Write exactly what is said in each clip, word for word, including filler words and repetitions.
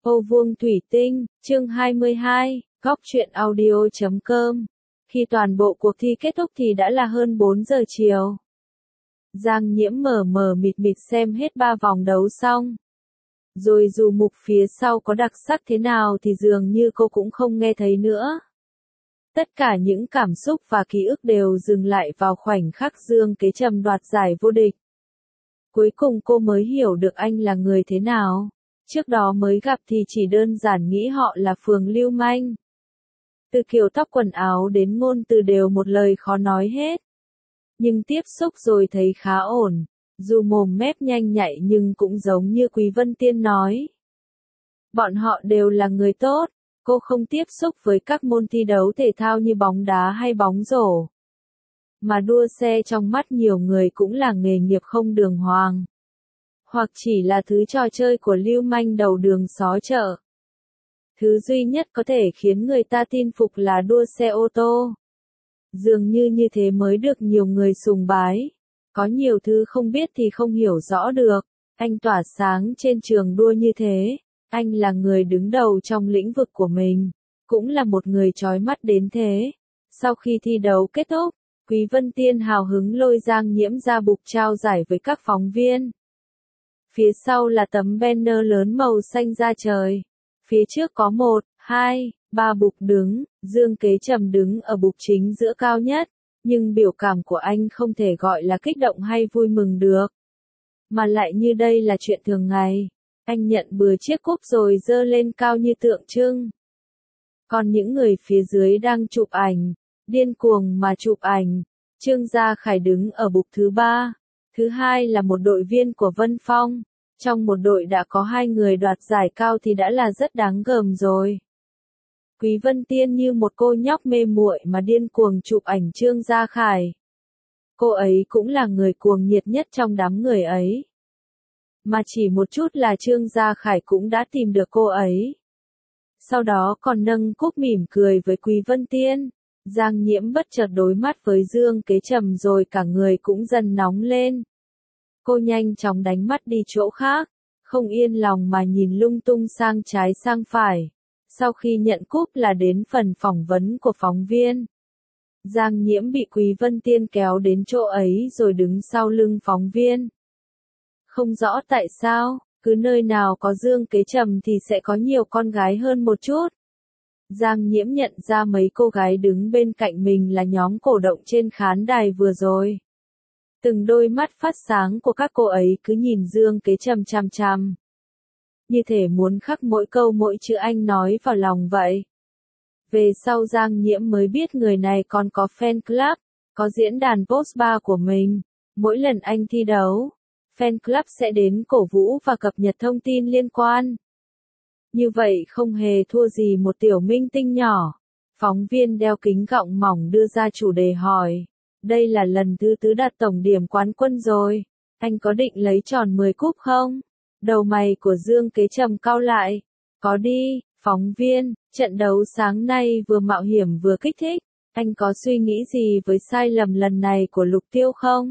Ô vuông thủy tinh, chương hai mươi hai, góc truyện audio chấm com. Khi toàn bộ cuộc thi kết thúc thì đã là hơn bốn giờ chiều. Giang Nhiễm mờ mờ mịt mịt xem hết ba vòng đấu xong. Rồi dù mục phía sau có đặc sắc thế nào thì dường như cô cũng không nghe thấy nữa. Tất cả những cảm xúc và ký ức đều dừng lại vào khoảnh khắc Dương Kế Trầm đoạt giải vô địch. Cuối cùng cô mới hiểu được anh là người thế nào. Trước đó mới gặp thì chỉ đơn giản nghĩ họ là phường lưu manh. Từ kiểu tóc quần áo đến ngôn từ đều một lời khó nói hết. Nhưng tiếp xúc rồi thấy khá ổn. Dù mồm mép nhanh nhạy nhưng cũng giống như Quý Vân Tiên nói. Bọn họ đều là người tốt. Cô không tiếp xúc với các môn thi đấu thể thao như bóng đá hay bóng rổ. Mà đua xe trong mắt nhiều người cũng là nghề nghiệp không đường hoàng. Hoặc chỉ là thứ trò chơi của lưu manh đầu đường xó chợ. Thứ duy nhất có thể khiến người ta tin phục là đua xe ô tô. Dường như như thế mới được nhiều người sùng bái. Có nhiều thứ không biết thì không hiểu rõ được. Anh tỏa sáng trên trường đua như thế. Anh là người đứng đầu trong lĩnh vực của mình. Cũng là một người chói mắt đến thế. Sau khi thi đấu kết thúc, Quý Vân Tiên hào hứng lôi Giang Nhiễm ra bục trao giải với các phóng viên. Phía sau là tấm banner lớn màu xanh da trời. Phía trước có một, hai, ba bục đứng, Dương Kế Trầm đứng ở bục chính giữa cao nhất, nhưng biểu cảm của anh không thể gọi là kích động hay vui mừng được. Mà lại như đây là chuyện thường ngày. Anh nhận bừa chiếc cúp rồi giơ lên cao như tượng trưng. Còn những người phía dưới đang chụp ảnh, điên cuồng mà chụp ảnh. Trương Gia Khải đứng ở bục thứ ba. Thứ hai là một đội viên của Vân Phong. Trong một đội đã có hai người đoạt giải cao thì đã là rất đáng gờm rồi. Quý Vân Tiên như một cô nhóc mê muội mà điên cuồng chụp ảnh Trương Gia Khải. Cô ấy cũng là người cuồng nhiệt nhất trong đám người ấy. Mà chỉ một chút là Trương Gia Khải cũng đã tìm được cô ấy. Sau đó còn nâng cúp mỉm cười với Quý Vân Tiên. Giang Nhiễm bất chợt đối mắt với Dương Kế Trầm rồi cả người cũng dần nóng lên. Cô nhanh chóng đánh mắt đi chỗ khác, không yên lòng mà nhìn lung tung sang trái sang phải. Sau khi nhận cúp là đến phần phỏng vấn của phóng viên. Giang Nhiễm bị Quý Vân Tiên kéo đến chỗ ấy rồi đứng sau lưng phóng viên. Không rõ tại sao, cứ nơi nào có Dương Kế Trầm thì sẽ có nhiều con gái hơn một chút. Giang Nhiễm nhận ra mấy cô gái đứng bên cạnh mình là nhóm cổ động trên khán đài vừa rồi. Từng đôi mắt phát sáng của các cô ấy cứ nhìn Dương Kế Trầm chằm chằm. Như thể muốn khắc mỗi câu mỗi chữ anh nói vào lòng vậy. Về sau Giang Nhiễm mới biết người này còn có fan club, có diễn đàn post bar của mình. Mỗi lần anh thi đấu, fan club sẽ đến cổ vũ và cập nhật thông tin liên quan. Như vậy không hề thua gì một tiểu minh tinh nhỏ. Phóng viên đeo kính gọng mỏng đưa ra chủ đề hỏi. Đây là lần thứ tứ đạt tổng điểm quán quân rồi. Anh có định lấy tròn mười cúp không? Đầu mày của Dương Kế Trầm cau lại. Có đi, phóng viên, trận đấu sáng nay vừa mạo hiểm vừa kích thích. Anh có suy nghĩ gì với sai lầm lần này của Lục Tiêu không?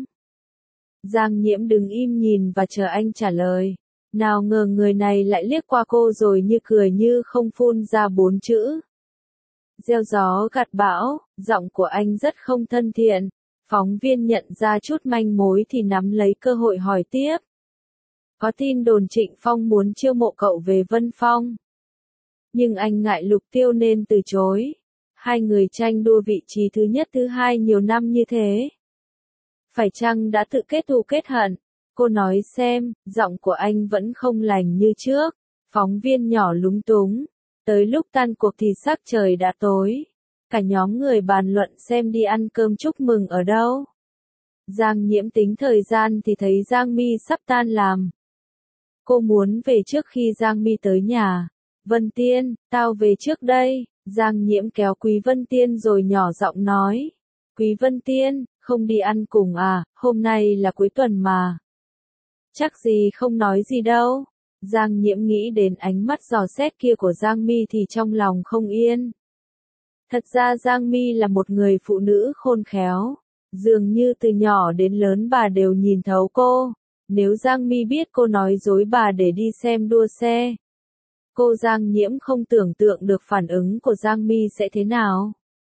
Giang Nhiễm đứng im nhìn và chờ anh trả lời. Nào ngờ người này lại liếc qua cô rồi như cười như không phun ra bốn chữ. Gieo gió gặt bão, giọng của anh rất không thân thiện. Phóng viên nhận ra chút manh mối thì nắm lấy cơ hội hỏi tiếp. Có tin đồn Trịnh Phong muốn chiêu mộ cậu về Vân Phong. Nhưng anh ngại Lục Tiêu nên từ chối. Hai người tranh đua vị trí thứ nhất thứ hai nhiều năm như thế. Phải chăng đã tự kết thù kết hận? Cô nói xem, giọng của anh vẫn không lành như trước. Phóng viên nhỏ lúng túng. Tới lúc tan cuộc thì sắc trời đã tối. Cả nhóm người bàn luận xem đi ăn cơm chúc mừng ở đâu. Giang Nhiễm tính thời gian thì thấy Giang Mi sắp tan làm. Cô muốn về trước khi Giang Mi tới nhà. Vân Tiên, tao về trước đây. Giang Nhiễm kéo Quý Vân Tiên rồi nhỏ giọng nói. Quý Vân Tiên, không đi ăn cùng à, hôm nay là cuối tuần mà. Chắc gì không nói gì đâu. Giang Nhiễm nghĩ đến ánh mắt dò xét kia của Giang Mi thì trong lòng không yên. Thật ra Giang Mi là một người phụ nữ khôn khéo. Dường như từ nhỏ đến lớn bà đều nhìn thấu cô. Nếu Giang Mi biết cô nói dối bà để đi xem đua xe, Cô Giang Nhiễm không tưởng tượng được phản ứng của Giang Mi sẽ thế nào.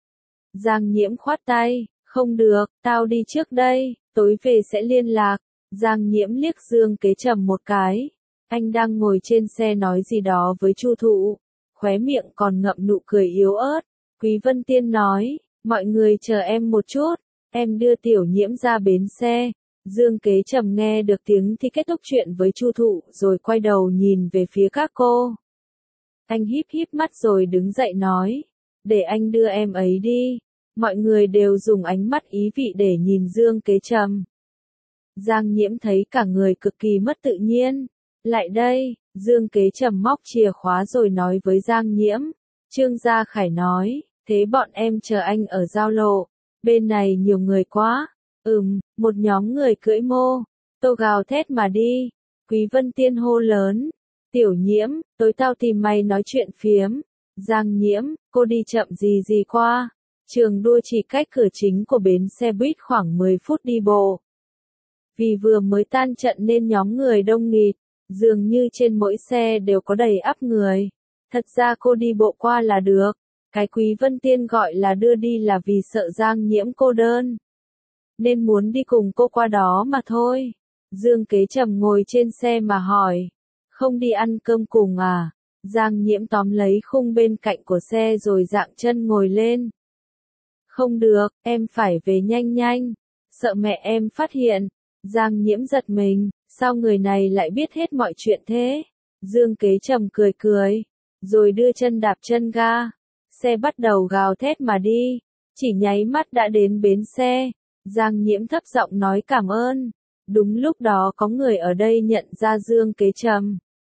Giang Nhiễm khoát tay, không được, tao đi trước đây, tối về sẽ liên lạc. Giang Nhiễm liếc Dương Kế Trầm một cái. Anh đang ngồi trên xe nói gì đó với Chu Thụ, khóe miệng còn ngậm nụ cười yếu ớt. Quý Vân Tiên nói, mọi người chờ em một chút, em đưa Tiểu Nhiễm ra bến xe. Dương Kế Trầm nghe được tiếng thì kết thúc chuyện với Chu Thụ rồi quay đầu nhìn về phía các cô. Anh híp híp mắt rồi đứng dậy nói, để anh đưa em ấy đi. Mọi người đều dùng ánh mắt ý vị để nhìn Dương Kế Trầm. Giang Nhiễm thấy cả người cực kỳ mất tự nhiên. Lại đây, Dương Kế Trầm móc chìa khóa rồi nói với Giang Nhiễm. Trương Gia Khải nói, thế bọn em chờ anh ở giao lộ. Bên này nhiều người quá. Ừm, một nhóm người cưỡi mô tô gào thét mà đi. Quý Vân Tiên hô lớn, Tiểu Nhiễm, tối tao tìm mày nói chuyện phiếm. Giang Nhiễm, cô đi chậm gì gì qua. Trường đua chỉ cách cửa chính của bến xe buýt khoảng mười phút đi bộ. Vì vừa mới tan trận nên nhóm người đông nghịt, dường như trên mỗi xe đều có đầy ắp người. Thật ra cô đi bộ qua là được. Cái Quý Vân Tiên gọi là đưa đi là vì sợ Giang Nhiễm cô đơn, nên muốn đi cùng cô qua đó mà thôi. Dương Kế Trầm ngồi trên xe mà hỏi, không đi ăn cơm cùng à? Giang Nhiễm tóm lấy khung bên cạnh của xe rồi dạng chân ngồi lên. Không được, em phải về nhanh nhanh, sợ mẹ em phát hiện. Giang Nhiễm giật mình, sao người này lại biết hết mọi chuyện thế? Dương Kế Trầm cười cười, rồi đưa chân đạp chân ga. Xe bắt đầu gào thét mà đi, chỉ nháy mắt đã đến bến xe. Giang Nhiễm thấp giọng nói cảm ơn. Đúng lúc đó có người ở đây nhận ra Dương Kế Trầm.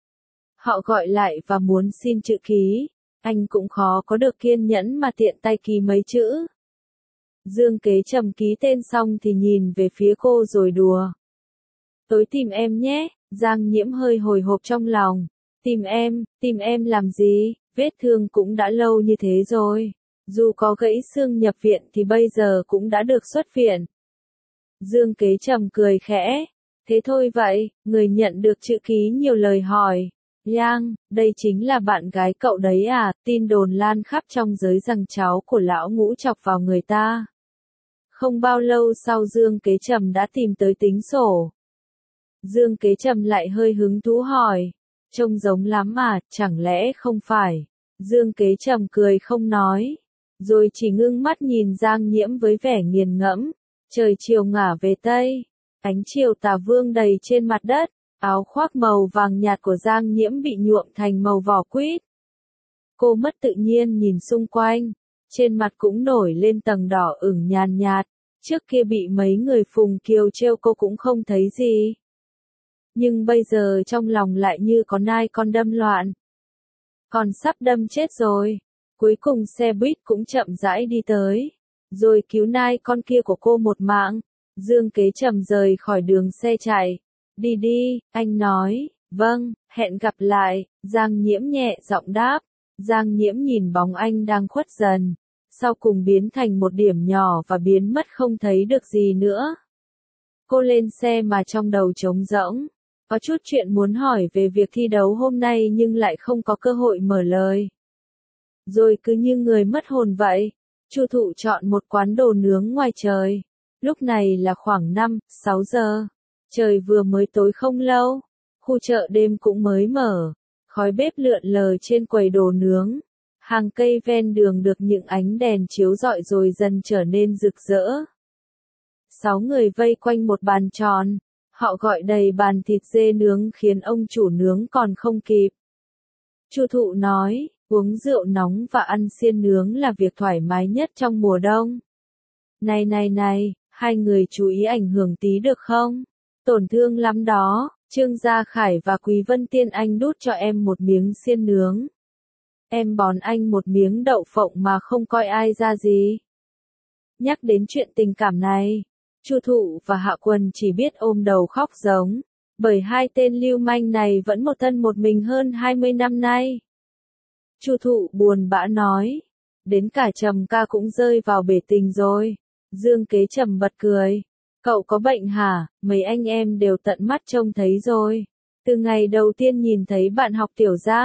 Họ gọi lại và muốn xin chữ ký. Anh cũng khó có được kiên nhẫn mà tiện tay ký mấy chữ. Dương Kế Trầm ký tên xong thì nhìn về phía cô rồi đùa. Tối tìm em nhé. Giang Nhiễm hơi hồi hộp trong lòng. Tìm em, tìm em làm gì? Vết thương cũng đã lâu như thế rồi. Dù có gãy xương nhập viện thì bây giờ cũng đã được xuất viện. Dương Kế Trầm cười khẽ. Thế thôi vậy, người nhận được chữ ký nhiều lời hỏi. Yang, đây chính là bạn gái cậu đấy à? Tin đồn lan khắp trong giới rằng cháu của lão Ngũ chọc vào người ta. Không bao lâu sau Dương Kế Trầm đã tìm tới tính sổ. Dương Kế Trầm lại hơi hứng thú hỏi. Trông giống lắm mà, chẳng lẽ không phải? Dương Kế Trầm cười không nói, rồi chỉ ngưng mắt nhìn Giang Nhiễm với vẻ nghiền ngẫm. Trời chiều ngả về Tây, ánh chiều tà vương đầy trên mặt đất, áo khoác màu vàng nhạt của Giang Nhiễm bị nhuộm thành màu vỏ quýt. Cô mất tự nhiên nhìn xung quanh, trên mặt cũng nổi lên tầng đỏ ửng nhàn nhạt, trước kia bị mấy người phùng kiều trêu cô cũng không thấy gì. Nhưng bây giờ trong lòng lại như có nai con đâm loạn. Còn sắp đâm chết rồi. Cuối cùng xe buýt cũng chậm rãi đi tới. Rồi cứu nai con kia của cô một mạng. Dương Kế Trầm rời khỏi đường xe chạy. Đi đi, anh nói. Vâng, hẹn gặp lại. Giang Nhiễm nhẹ giọng đáp. Giang Nhiễm nhìn bóng anh đang khuất dần. Sau cùng biến thành một điểm nhỏ và biến mất không thấy được gì nữa. Cô lên xe mà trong đầu trống rỗng. Có chút chuyện muốn hỏi về việc thi đấu hôm nay nhưng lại không có cơ hội mở lời. Rồi cứ như người mất hồn vậy, Chu Thụ chọn một quán đồ nướng ngoài trời. Lúc này là khoảng năm, sáu giờ. Trời vừa mới tối không lâu. Khu chợ đêm cũng mới mở. Khói bếp lượn lờ trên quầy đồ nướng. Hàng cây ven đường được những ánh đèn chiếu rọi rồi dần trở nên rực rỡ. Sáu người vây quanh một bàn tròn. Họ gọi đầy bàn thịt dê nướng khiến ông chủ nướng còn không kịp. Chu Thụ nói, uống rượu nóng và ăn xiên nướng là việc thoải mái nhất trong mùa đông. Này này này, hai người chú ý ảnh hưởng tí được không? Tổn thương lắm đó. Trương Gia Khải và Quý Vân Tiên anh đút cho em một miếng xiên nướng. Em bón anh một miếng đậu phộng mà không coi ai ra gì. Nhắc đến chuyện tình cảm này, Chu Thụ và Hạ Quân chỉ biết ôm đầu khóc giống, bởi hai tên lưu manh này vẫn một thân một mình hơn hai mươi năm nay. Chu Thụ buồn bã nói, đến cả Trầm ca cũng rơi vào bể tình rồi. Dương Kế Trầm bật cười, cậu có bệnh hả? Mấy anh em đều tận mắt trông thấy rồi. Từ ngày đầu tiên nhìn thấy bạn học Tiểu Giang,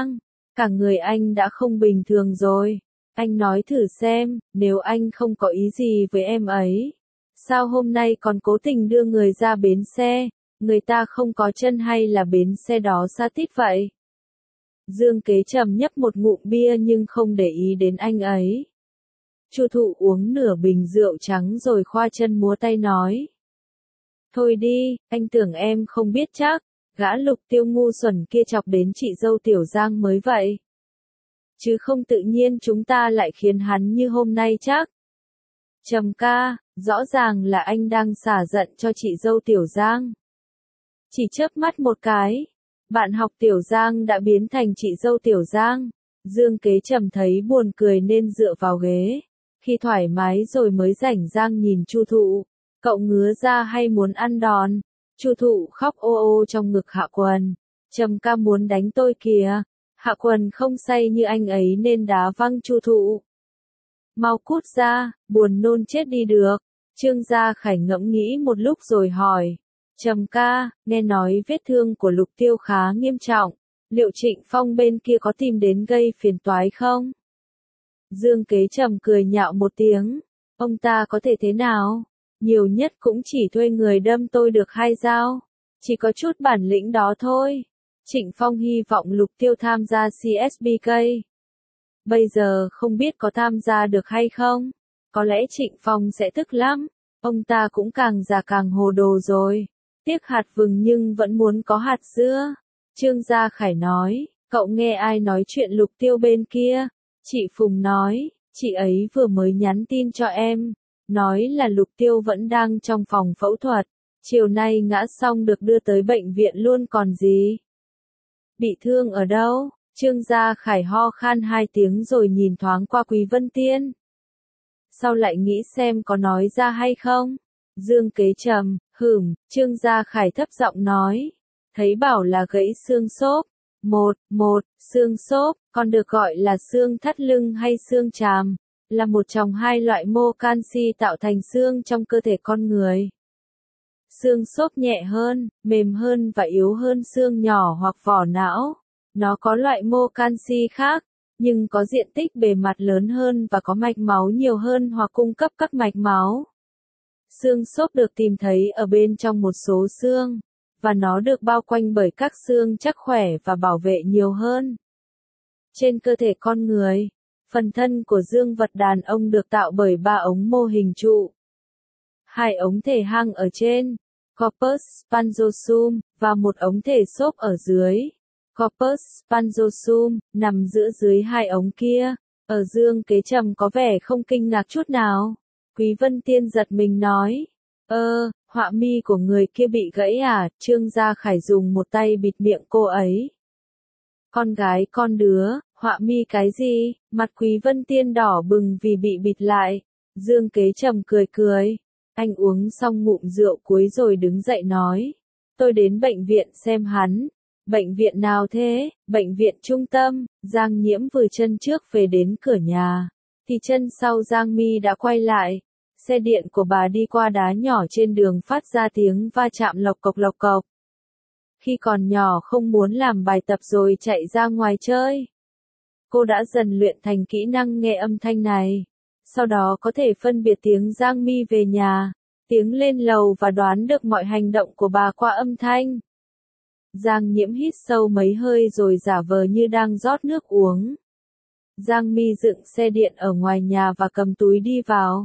Cả người anh đã không bình thường rồi. Anh nói thử xem, nếu anh không có ý gì với em ấy, sao hôm nay còn cố tình đưa người ra bến xe, người ta không có chân hay là bến xe đó xa tít vậy? Dương Kế Trầm nhấp một ngụm bia nhưng không để ý đến anh ấy. Chu Thụ uống nửa bình rượu trắng rồi khoa chân múa tay nói. Thôi đi, anh tưởng em không biết chắc, gã Lục Tiêu ngu xuẩn kia chọc đến chị dâu Tiểu Giang mới vậy. Chứ không tự nhiên chúng ta lại khiến hắn như hôm nay chắc. Trầm ca, rõ ràng là anh đang xả giận cho chị dâu Tiểu Giang. Chỉ chớp mắt một cái, bạn học Tiểu Giang đã biến thành chị dâu Tiểu Giang. Dương Kế Trầm thấy buồn cười nên dựa vào ghế. Khi thoải mái rồi mới rảnh rang nhìn Chu Thụ. Cậu ngứa ra hay muốn ăn đòn? Chu Thụ khóc ô ô trong ngực Hạ Quần. Trầm ca muốn đánh tôi kìa. Hạ Quần không say như anh ấy nên đá văng Chu Thụ. Mau cút ra, buồn nôn chết đi được. Trương Gia Khải ngẫm nghĩ một lúc rồi hỏi. Trầm ca, nghe nói vết thương của Lục Tiêu khá nghiêm trọng. Liệu Trịnh Phong bên kia có tìm đến gây phiền toái không? Dương Kế Trầm cười nhạo một tiếng. Ông ta có thể thế nào? Nhiều nhất cũng chỉ thuê người đâm tôi được hai dao. Chỉ có chút bản lĩnh đó thôi. Trịnh Phong hy vọng Lục Tiêu tham gia xê ét bê ca. Bây giờ không biết có tham gia được hay không? Có lẽ Trịnh Phong sẽ tức lắm. Ông ta cũng càng già càng hồ đồ rồi. Tiếc hạt vừng nhưng vẫn muốn có hạt dưa. Trương Gia Khải nói, cậu nghe ai nói chuyện Lục Tiêu bên kia? Chị Phùng nói, chị ấy vừa mới nhắn tin cho em. Nói là Lục Tiêu vẫn đang trong phòng phẫu thuật. Chiều nay ngã xong được đưa tới bệnh viện luôn còn gì. Bị thương ở đâu? Trương Gia Khải ho khan hai tiếng rồi nhìn thoáng qua Quý Vân Tiên. Sao lại nghĩ xem có nói ra hay không? Dương Kế Trầm, hửm, Trương Gia Khải thấp giọng nói. Thấy bảo là gãy xương xốp. Một, một, xương xốp, còn được gọi là xương thắt lưng hay xương tràm, là một trong hai loại mô canxi tạo thành xương trong cơ thể con người. Xương xốp nhẹ hơn, mềm hơn và yếu hơn xương nhỏ hoặc vỏ não. Nó có loại mô canxi khác, nhưng có diện tích bề mặt lớn hơn và có mạch máu nhiều hơn hoặc cung cấp các mạch máu. Xương xốp được tìm thấy ở bên trong một số xương, và nó được bao quanh bởi các xương chắc khỏe và bảo vệ nhiều hơn. Trên cơ thể con người, phần thân của dương vật đàn ông được tạo bởi ba ống mô hình trụ. Hai ống thể hang ở trên, corpus spongiosum, và một ống thể xốp ở dưới, corpus spongiosum, nằm giữa dưới hai ống kia. Ở Dương Kế Trầm có vẻ không kinh ngạc chút nào. Quý Vân Tiên giật mình nói, ơ, họa mi của người kia bị gãy à? Trương Gia Khải dùng một tay bịt miệng cô ấy. Con gái con đứa, họa mi cái gì? Mặt Quý Vân Tiên đỏ bừng vì bị bịt lại. Dương Kế Trầm cười cười. Anh uống xong ngụm rượu cuối rồi đứng dậy nói. Tôi đến bệnh viện xem hắn. Bệnh viện nào thế? Bệnh viện trung tâm. Giang Nhiễm vừa chân trước về đến cửa nhà. Thì chân sau Giang Mi đã quay lại. Xe điện của bà đi qua đá nhỏ trên đường phát ra tiếng va chạm lộc cộc lộc cộc. Khi còn nhỏ không muốn làm bài tập rồi chạy ra ngoài chơi. Cô đã dần luyện thành kỹ năng nghe âm thanh này. Sau đó có thể phân biệt tiếng Giang Mi về nhà, tiếng lên lầu và đoán được mọi hành động của bà qua âm thanh. Giang Nhiễm hít sâu mấy hơi rồi giả vờ như đang rót nước uống. Giang Mi dựng xe điện ở ngoài nhà và cầm túi đi vào.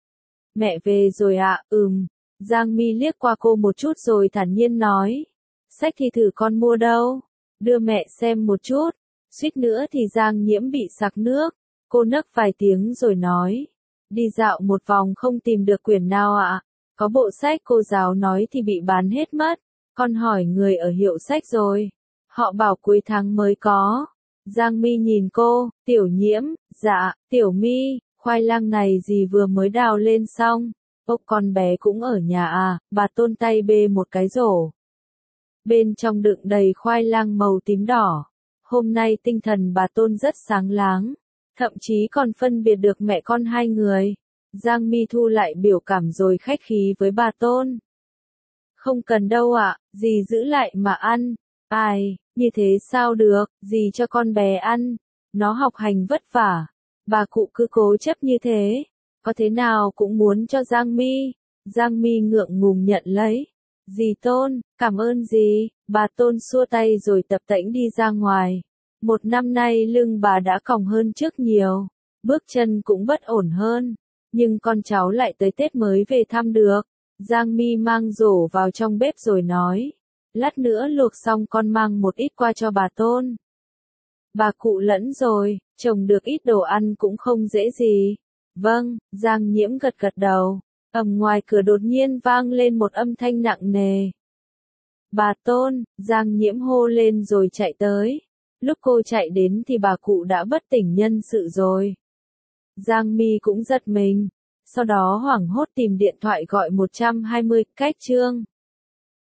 Mẹ về rồi ạ, à, ừm. Giang Mi liếc qua cô một chút rồi thản nhiên nói. Sách thì thử con mua đâu? Đưa mẹ xem một chút. Suýt nữa thì Giang Nhiễm bị sặc nước. Cô nấc vài tiếng rồi nói. Đi dạo một vòng không tìm được quyển nào ạ. À? Có bộ sách cô giáo nói thì bị bán hết mất. Con hỏi người ở hiệu sách rồi. Họ bảo cuối tháng mới có. Giang Mi nhìn cô, Tiểu Nhiễm, dạ, Tiểu Mi, khoai lang này gì vừa mới đào lên xong. Ốc con bé cũng ở nhà à, bà Tôn tay bê một cái rổ. Bên trong đựng đầy khoai lang màu tím đỏ. Hôm nay tinh thần bà Tôn rất sáng láng. Thậm chí còn phân biệt được mẹ con hai người. Giang Mi thu lại biểu cảm rồi khách khí với bà Tôn. Không cần đâu ạ, à, dì giữ lại mà ăn. Ai, Như thế sao được, gì cho con bé ăn, nó học hành vất vả. Bà cụ cứ cố chấp như thế, có thế nào cũng muốn cho Giang Mi. Giang Mi ngượng ngùng nhận lấy. Dì Tôn, cảm ơn dì, bà Tôn xua tay rồi tập tễnh đi ra ngoài. Một năm nay lưng bà đã còng hơn trước nhiều, bước chân cũng bất ổn hơn, nhưng con cháu lại tới Tết mới về thăm được. Giang Mi mang rổ vào trong bếp rồi nói, lát nữa luộc xong con mang một ít qua cho bà Tôn. Bà cụ lẫn rồi, trồng được ít đồ ăn cũng không dễ gì. Vâng, Giang Nhiễm gật gật đầu. Ầm ngoài cửa đột nhiên vang lên một âm thanh nặng nề. Bà Tôn, Giang Nhiễm hô lên rồi chạy tới. Lúc cô chạy đến thì bà cụ đã bất tỉnh nhân sự rồi. Giang Mi cũng giật mình. Sau đó hoảng hốt tìm điện thoại gọi một trăm hai mươi, cách chương.